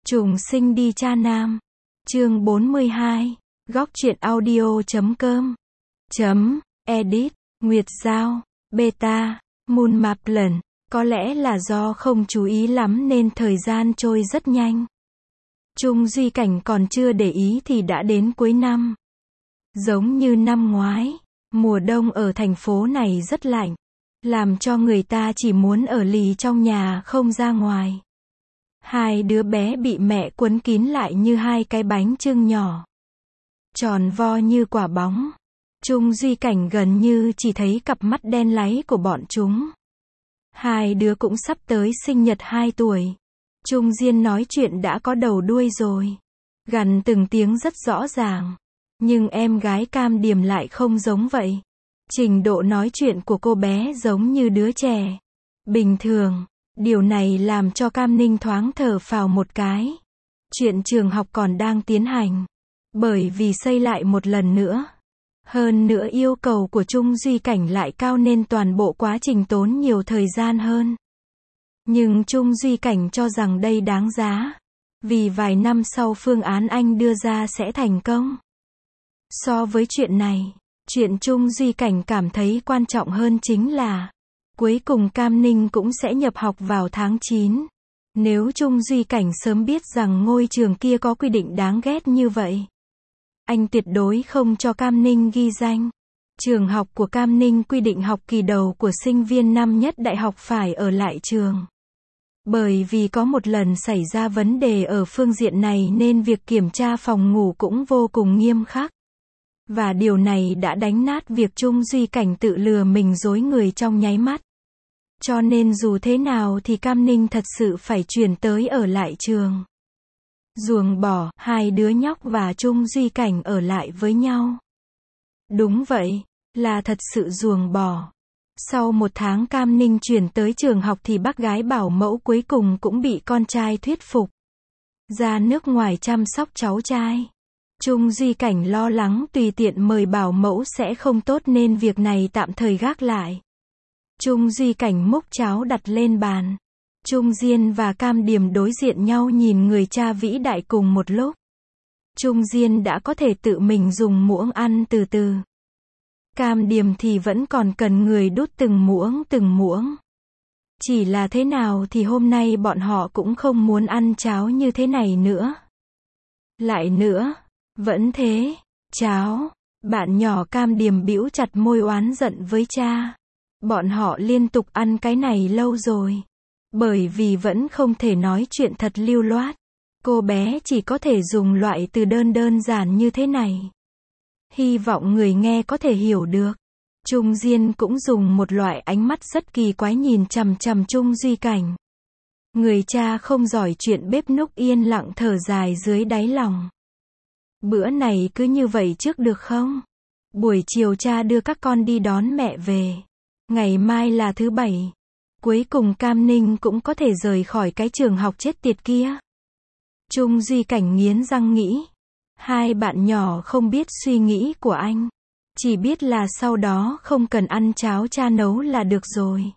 Trùng sinh đi cha nam. Chương 42. Góc truyện audio.com. Edit. Nguyệt Giao. Beta. Moon Maplin. Có lẽ là do không chú ý lắm nên thời gian trôi rất nhanh. Trung Duy Cảnh còn chưa để ý thì đã đến cuối năm. Giống như năm ngoái, mùa đông ở thành phố này rất lạnh, làm cho người ta chỉ muốn ở lì trong nhà không ra ngoài. Hai đứa bé bị mẹ quấn kín lại như hai cái bánh chưng nhỏ, tròn vo như quả bóng. Trung Duy Cảnh gần như chỉ thấy cặp mắt đen láy của bọn chúng. Hai đứa cũng sắp tới sinh nhật 2 tuổi. Trung Diên nói chuyện đã có đầu đuôi rồi, gằn từng tiếng rất rõ ràng. Nhưng em gái Cam Điềm lại không giống vậy. Trình độ nói chuyện của cô bé giống như đứa trẻ bình thường. Điều này làm cho Cam Ninh thoáng thở phào một cái. Chuyện trường học còn đang tiến hành, bởi vì xây lại một lần nữa. Hơn nữa yêu cầu của Trung Duy Cảnh lại cao nên toàn bộ quá trình tốn nhiều thời gian hơn. Nhưng Trung Duy Cảnh cho rằng đây đáng giá, vì vài năm sau phương án anh đưa ra sẽ thành công. So với chuyện này, chuyện Trung Duy Cảnh cảm thấy quan trọng hơn chính là cuối cùng Cam Ninh cũng sẽ nhập học vào tháng 9. Nếu Trung Duy Cảnh sớm biết rằng ngôi trường kia có quy định đáng ghét như vậy, anh tuyệt đối không cho Cam Ninh ghi danh. Trường học của Cam Ninh quy định học kỳ đầu của sinh viên năm nhất đại học phải ở lại trường. Bởi vì có một lần xảy ra vấn đề ở phương diện này nên việc kiểm tra phòng ngủ cũng vô cùng nghiêm khắc. Và điều này đã đánh nát việc Trung Duy Cảnh tự lừa mình dối người trong nháy mắt. Cho nên dù thế nào thì Cam Ninh thật sự phải chuyển tới ở lại trường. Ruồng bỏ, hai đứa nhóc và Trung Duy Cảnh ở lại với nhau. Đúng vậy, là thật sự ruồng bỏ. Sau 1 tháng Cam Ninh chuyển tới trường học thì bác gái bảo mẫu cuối cùng cũng bị con trai thuyết phục ra nước ngoài chăm sóc cháu trai. Trung Duy Cảnh lo lắng tùy tiện mời bảo mẫu sẽ không tốt nên việc này tạm thời gác lại. Trung Duy Cảnh múc cháo đặt lên bàn. Trung Diên và Cam Điềm đối diện nhau nhìn người cha vĩ đại cùng một lúc. Trung Diên đã có thể tự mình dùng muỗng ăn từ từ. Cam Điềm thì vẫn còn cần người đút từng muỗng. Chỉ là thế nào thì hôm nay bọn họ cũng không muốn ăn cháo như thế này nữa. Lại nữa, vẫn thế, cháo. Bạn nhỏ Cam Điềm bĩu chặt môi oán giận với cha. Bọn họ liên tục ăn cái này lâu rồi. Bởi vì vẫn không thể nói chuyện thật lưu loát, cô bé chỉ có thể dùng loại từ đơn giản như thế này. Hy vọng người nghe có thể hiểu được. Trung Diên cũng dùng một loại ánh mắt rất kỳ quái nhìn chằm chằm Trung Duy Cảnh. Người cha không giỏi chuyện bếp núc yên lặng thở dài dưới đáy lòng. Bữa này cứ như vậy trước được không? Buổi chiều cha đưa các con đi đón mẹ về. Ngày mai là thứ Bảy. Cuối cùng Cam Ninh cũng có thể rời khỏi cái trường học chết tiệt kia. Trung Duy Cảnh nghiến răng nghĩ. Hai bạn nhỏ không biết suy nghĩ của anh. Chỉ biết là sau đó không cần ăn cháo cha nấu là được rồi.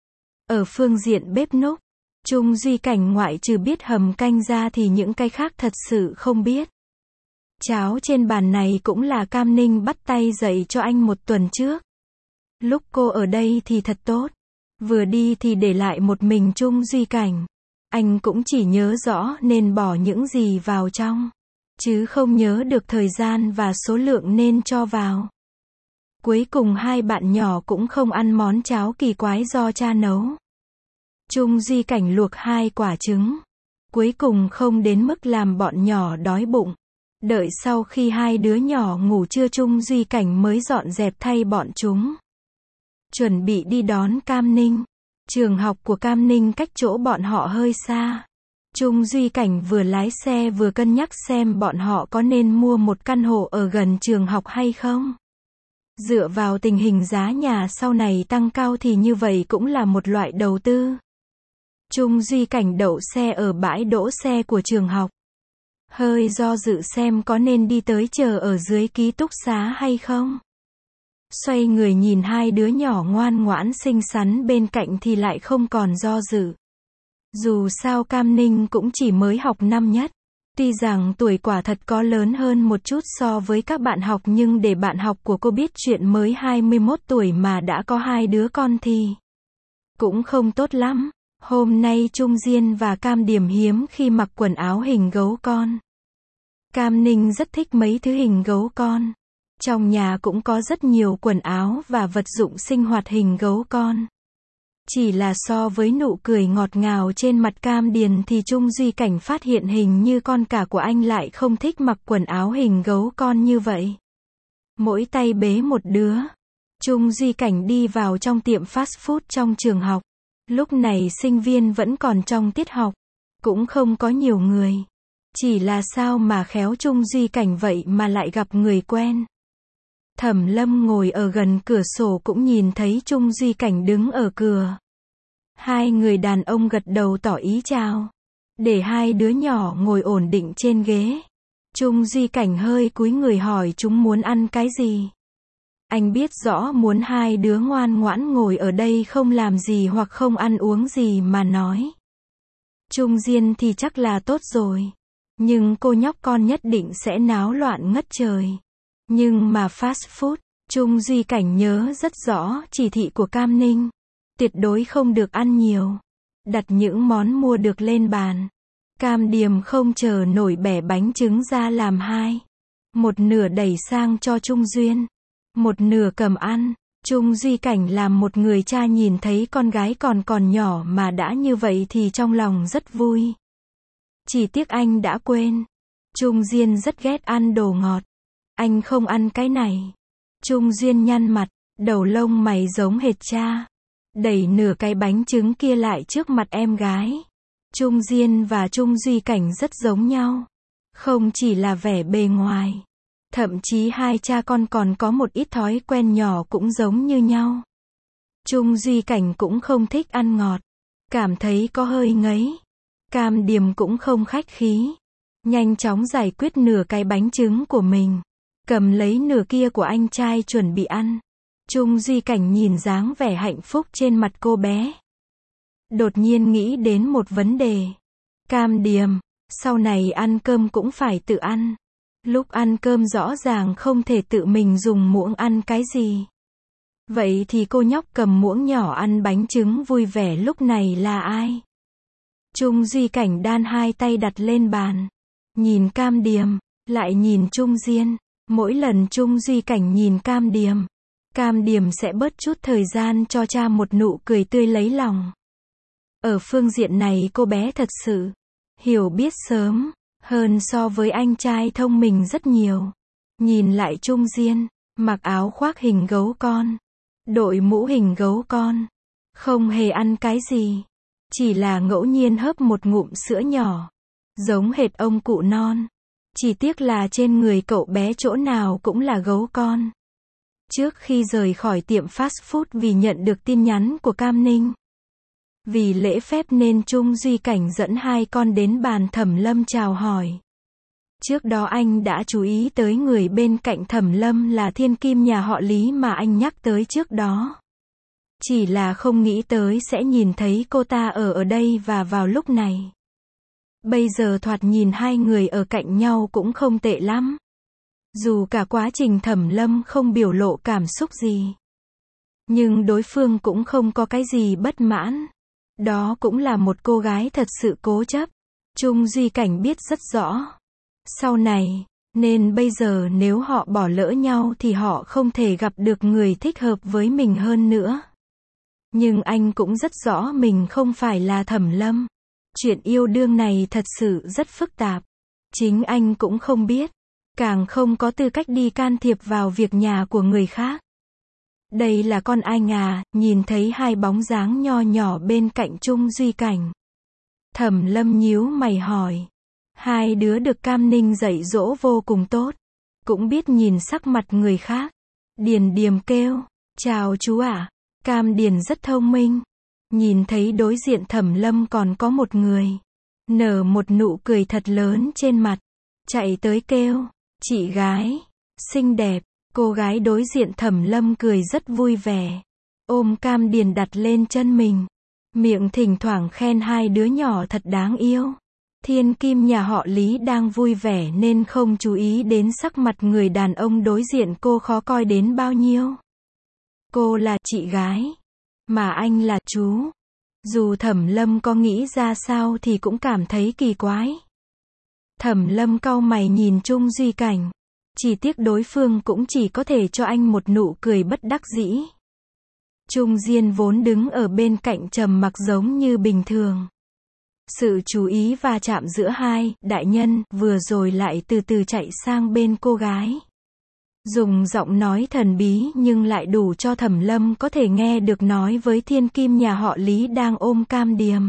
Ở phương diện bếp núc, Trung Duy Cảnh ngoại trừ biết hầm canh ra thì những cái khác thật sự không biết. Cháo trên bàn này cũng là Cam Ninh bắt tay dạy cho anh 1 tuần trước. Lúc cô ở đây thì thật tốt. Vừa đi thì để lại một mình Trung Duy Cảnh. Anh cũng chỉ nhớ rõ nên bỏ những gì vào trong, chứ không nhớ được thời gian và số lượng nên cho vào. Cuối cùng hai bạn nhỏ cũng không ăn món cháo kỳ quái do cha nấu. Trung Duy Cảnh luộc 2 quả trứng. Cuối cùng không đến mức làm bọn nhỏ đói bụng. Đợi sau khi hai đứa nhỏ ngủ trưa Trung Duy Cảnh mới dọn dẹp thay bọn chúng. Chuẩn bị đi đón Cam Ninh. Trường học của Cam Ninh cách chỗ bọn họ hơi xa. Trung Duy Cảnh vừa lái xe vừa cân nhắc xem bọn họ có nên mua một căn hộ ở gần trường học hay không. Dựa vào tình hình giá nhà sau này tăng cao thì như vậy cũng là một loại đầu tư. Trung Duy Cảnh đậu xe ở bãi đỗ xe của trường học. Hơi do dự xem có nên đi tới chờ ở dưới ký túc xá hay không. Xoay người nhìn hai đứa nhỏ ngoan ngoãn xinh xắn bên cạnh thì lại không còn do dự. Dù sao Cam Ninh cũng chỉ mới học năm nhất. Tuy rằng tuổi quả thật có lớn hơn một chút so với các bạn học, nhưng để bạn học của cô biết chuyện mới 21 tuổi mà đã có 2 đứa con thì cũng không tốt lắm. Hôm nay Trung Diên và Cam Điểm hiếm khi mặc quần áo hình gấu con. Cam Ninh rất thích mấy thứ hình gấu con. Trong nhà cũng có rất nhiều quần áo và vật dụng sinh hoạt hình gấu con. Chỉ là so với nụ cười ngọt ngào trên mặt Cam Điền thì Trung Duy Cảnh phát hiện hình như con cả của anh lại không thích mặc quần áo hình gấu con như vậy. Mỗi tay bế một đứa. Trung Duy Cảnh đi vào trong tiệm fast food trong trường học. Lúc này sinh viên vẫn còn trong tiết học. Cũng không có nhiều người. Chỉ là sao mà khéo Trung Duy Cảnh vậy mà lại gặp người quen. Thẩm Lâm ngồi ở gần cửa sổ cũng nhìn thấy Trung Duy Cảnh đứng ở cửa. Hai người đàn ông gật đầu tỏ ý chào. Để hai đứa nhỏ ngồi ổn định trên ghế. Trung Duy Cảnh hơi cúi người hỏi chúng muốn ăn cái gì. Anh biết rõ muốn hai đứa ngoan ngoãn ngồi ở đây không làm gì hoặc không ăn uống gì mà nói. Trung Diên thì chắc là tốt rồi. Nhưng cô nhóc con nhất định sẽ náo loạn ngất trời. Nhưng mà fast food, Trung Duy Cảnh nhớ rất rõ chỉ thị của Cam Ninh. Tuyệt đối không được ăn nhiều. Đặt những món mua được lên bàn. Cam Điềm không chờ nổi bẻ bánh trứng ra làm hai. Một nửa đẩy sang cho Trung Duyên. Một nửa cầm ăn. Trung Duy Cảnh làm một người cha nhìn thấy con gái còn nhỏ mà đã như vậy thì trong lòng rất vui. Chỉ tiếc anh đã quên. Trung Duyên rất ghét ăn đồ ngọt. Anh không ăn cái này. Trung Duyên nhăn mặt, đầu lông mày giống hệt cha. Đẩy nửa cái bánh trứng kia lại trước mặt em gái. Trung Diên và Trung Duy Cảnh rất giống nhau. Không chỉ là vẻ bề ngoài. Thậm chí hai cha con còn có một ít thói quen nhỏ cũng giống như nhau. Trung Duy Cảnh cũng không thích ăn ngọt. Cảm thấy có hơi ngấy. Cam Điềm cũng không khách khí. Nhanh chóng giải quyết nửa cái bánh trứng của mình. Cầm lấy nửa kia của anh trai chuẩn bị ăn. Trung Duy Cảnh nhìn dáng vẻ hạnh phúc trên mặt cô bé. Đột nhiên nghĩ đến một vấn đề. Cam Điềm, sau này ăn cơm cũng phải tự ăn. Lúc ăn cơm rõ ràng không thể tự mình dùng muỗng ăn cái gì. Vậy thì cô nhóc cầm muỗng nhỏ ăn bánh trứng vui vẻ lúc này là ai? Trung Duy Cảnh đan hai tay đặt lên bàn. Nhìn Cam Điềm, lại nhìn Trung Diên. Mỗi lần Trung Duy Cảnh nhìn Cam Điềm sẽ bớt chút thời gian cho cha một nụ cười tươi lấy lòng. Ở phương diện này cô bé thật sự hiểu biết sớm hơn so với anh trai thông minh rất nhiều. Nhìn lại Trung Diên, mặc áo khoác hình gấu con, đội mũ hình gấu con, không hề ăn cái gì, chỉ là ngẫu nhiên hớp một ngụm sữa nhỏ, giống hệt ông cụ non. Chỉ tiếc là trên người cậu bé chỗ nào cũng là gấu con. Trước khi rời khỏi tiệm fast food vì nhận được tin nhắn của Cam Ninh. Vì lễ phép nên Trung Duy Cảnh dẫn hai con đến bàn Thẩm Lâm chào hỏi. Trước đó anh đã chú ý tới người bên cạnh Thẩm Lâm là thiên kim nhà họ Lý mà anh nhắc tới trước đó. Chỉ là không nghĩ tới sẽ nhìn thấy cô ta ở đây và vào lúc này. Bây giờ thoạt nhìn hai người ở cạnh nhau cũng không tệ lắm. Dù cả quá trình Thẩm Lâm không biểu lộ cảm xúc gì. Nhưng đối phương cũng không có cái gì bất mãn. Đó cũng là một cô gái thật sự cố chấp. Trung Duy Cảnh biết rất rõ. Sau này, nên bây giờ nếu họ bỏ lỡ nhau thì họ không thể gặp được người thích hợp với mình hơn nữa. Nhưng anh cũng rất rõ mình không phải là Thẩm Lâm. Chuyện yêu đương này thật sự rất phức tạp. Chính anh cũng không biết. Càng không có tư cách đi can thiệp vào việc nhà của người khác. Đây là con anh à, nhìn thấy hai bóng dáng nho nhỏ bên cạnh Trung Duy Cảnh. Thẩm Lâm nhíu mày hỏi. Hai đứa được Cam Ninh dạy dỗ vô cùng tốt. Cũng biết nhìn sắc mặt người khác. Điền Điềm kêu. Chào chú ạ. Cam Điền rất thông minh. Nhìn thấy đối diện Thẩm Lâm còn có một người. Nở một nụ cười thật lớn trên mặt. Chạy tới kêu. Chị gái. Xinh đẹp. Cô gái đối diện Thẩm Lâm cười rất vui vẻ. Ôm Cam Điền đặt lên chân mình. Miệng thỉnh thoảng khen hai đứa nhỏ thật đáng yêu. Thiên kim nhà họ Lý đang vui vẻ nên không chú ý đến sắc mặt người đàn ông đối diện cô khó coi đến bao nhiêu. Cô là chị gái, mà anh là chú. Dù Thẩm Lâm có nghĩ ra sao thì cũng cảm thấy kỳ quái. Thẩm Lâm cau mày nhìn Trung Duy Cảnh. Chỉ tiếc đối phương cũng chỉ có thể cho anh một nụ cười bất đắc dĩ. Trung Diên vốn đứng ở bên cạnh trầm mặc giống như bình thường. Sự chú ý va chạm giữa hai đại nhân vừa rồi lại từ từ chạy sang bên cô gái. Dùng giọng nói thần bí nhưng lại đủ cho Thẩm Lâm có thể nghe được nói với thiên kim nhà họ Lý đang ôm Cam Điềm.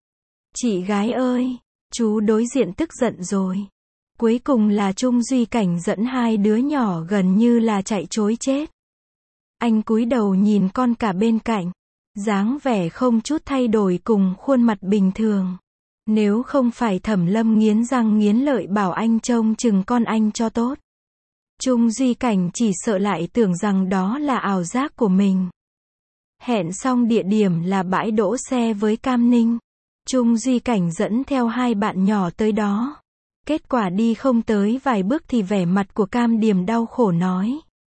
Chị gái ơi, chú đối diện tức giận rồi. Cuối cùng là Trung Duy Cảnh dẫn hai đứa nhỏ gần như là chạy trối chết. Anh cúi đầu nhìn con cả bên cạnh. Dáng vẻ không chút thay đổi cùng khuôn mặt bình thường. Nếu không phải Thẩm Lâm nghiến răng nghiến lợi bảo anh trông chừng con anh cho tốt. Trung Duy Cảnh chỉ sợ lại tưởng rằng đó là ảo giác của mình. Hẹn xong địa điểm là bãi đỗ xe với Cam Ninh. Trung Duy Cảnh dẫn theo hai bạn nhỏ tới đó. Kết quả đi không tới vài bước thì vẻ mặt của Cam Điềm đau khổ nói.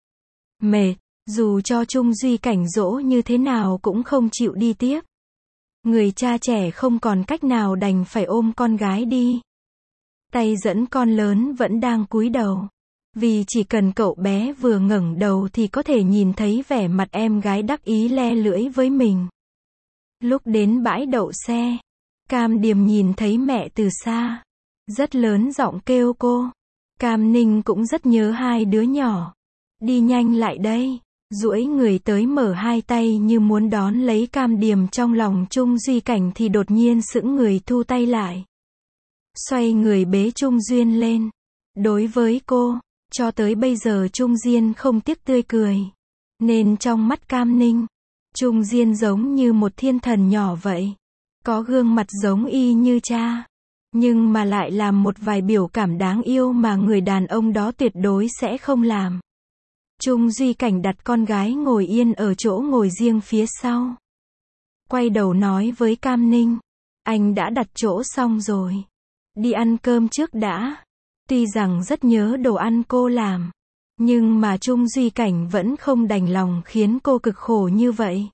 Mệt, dù cho Trung Duy Cảnh dỗ như thế nào cũng không chịu đi tiếp. Người cha trẻ không còn cách nào đành phải ôm con gái đi. Tay dẫn con lớn vẫn đang cúi đầu. Vì chỉ cần cậu bé vừa ngẩng đầu thì có thể nhìn thấy vẻ mặt em gái đắc ý le lưỡi với mình. Lúc đến bãi đậu xe, Cam Điềm nhìn thấy mẹ từ xa. Rất lớn giọng kêu cô. Cam Ninh cũng rất nhớ hai đứa nhỏ. Đi nhanh lại đây. Duỗi người tới mở hai tay như muốn đón lấy Cam Điềm trong lòng Trung Duy Cảnh thì đột nhiên sững người thu tay lại. Xoay người bế Trung Duyên lên. Đối với cô, cho tới bây giờ Trung Diên không tiếc tươi cười. Nên trong mắt Cam Ninh, Trung Diên giống như một thiên thần nhỏ vậy. Có gương mặt giống y như cha. Nhưng mà lại làm một vài biểu cảm đáng yêu mà người đàn ông đó tuyệt đối sẽ không làm. Trung Duy Cảnh đặt con gái ngồi yên ở chỗ ngồi riêng phía sau. Quay đầu nói với Cam Ninh. Anh đã đặt chỗ xong rồi. Đi ăn cơm trước đã. Tuy rằng rất nhớ đồ ăn cô làm. Nhưng mà Trung Duy Cảnh vẫn không đành lòng khiến cô cực khổ như vậy.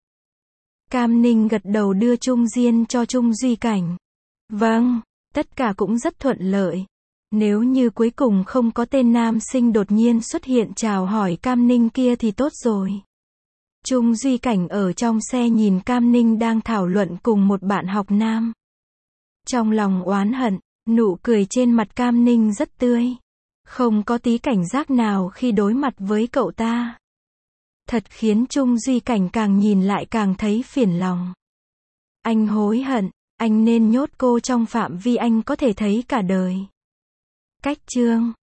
Cam Ninh gật đầu đưa Trung Diên cho Trung Duy Cảnh. Vâng, tất cả cũng rất thuận lợi. Nếu như cuối cùng không có tên nam sinh đột nhiên xuất hiện chào hỏi Cam Ninh kia thì tốt rồi. Trung Duy Cảnh ở trong xe nhìn Cam Ninh đang thảo luận cùng một bạn học nam. Trong lòng oán hận, nụ cười trên mặt Cam Ninh rất tươi. Không có tí cảnh giác nào khi đối mặt với cậu ta. Thật khiến Trung Duy Cảnh càng nhìn lại càng thấy phiền lòng. Anh hối hận, anh nên nhốt cô trong phạm vi anh có thể thấy cả đời. Cách chương